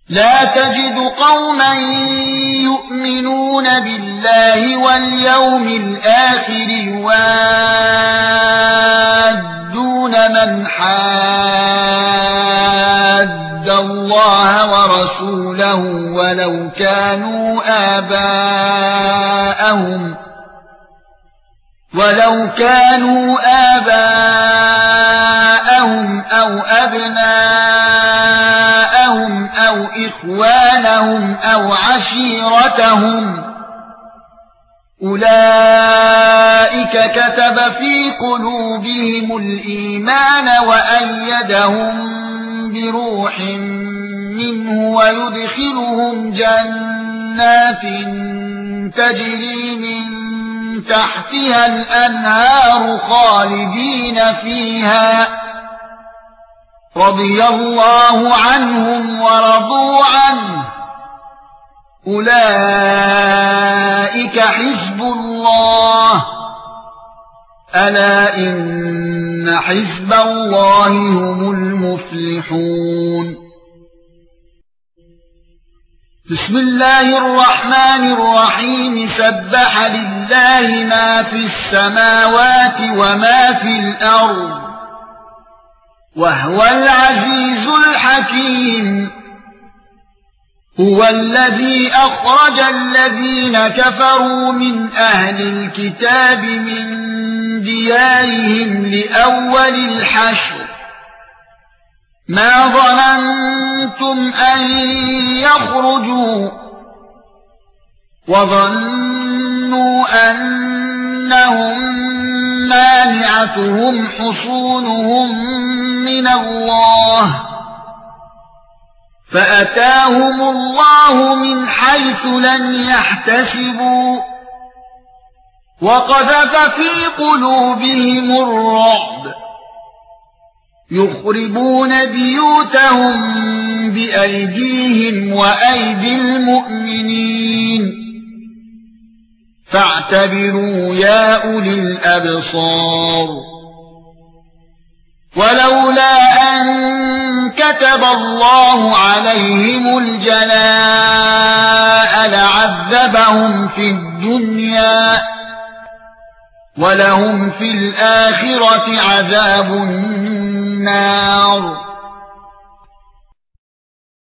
لا تجد قوما يؤمنون بالله واليوم الآخر يوادون من حاد الله ورسوله ولو كانوا آباءهم أو أبناءهم أو إخوانهم أو عشيرتهم أولئك كتب في قلوبهم الإيمان وأيدهم بروح منه ويدخلهم جنات تجري من تحتها الأنهار خالدين فيها رضي الله عنهم ورضوا عنه أولئك حزب الله ألا إن حزب الله هم المفلحون بسم الله الرحمن الرحيم سبح لله ما في السماوات وما في الأرض وهو العزيز الحكيم هو الذي أخرج الذين كفروا من أهل الكتاب من ديارهم لأول الحشر ما ظننتم أن يخرجوا وظنوا أنهم مانعتهم حصونهم من الله فأتاهم الله من حيث لم يحتسبوا وقذف في قلوبهم الرعب يخربون بيوتهم بأيديهم وأيدي المؤمنين فاعتبروا يا أولي الأبصار ولولا أن كتب الله عليهم الجلاء لعذبهم في الدنيا ولهم في الآخرة عذاب النار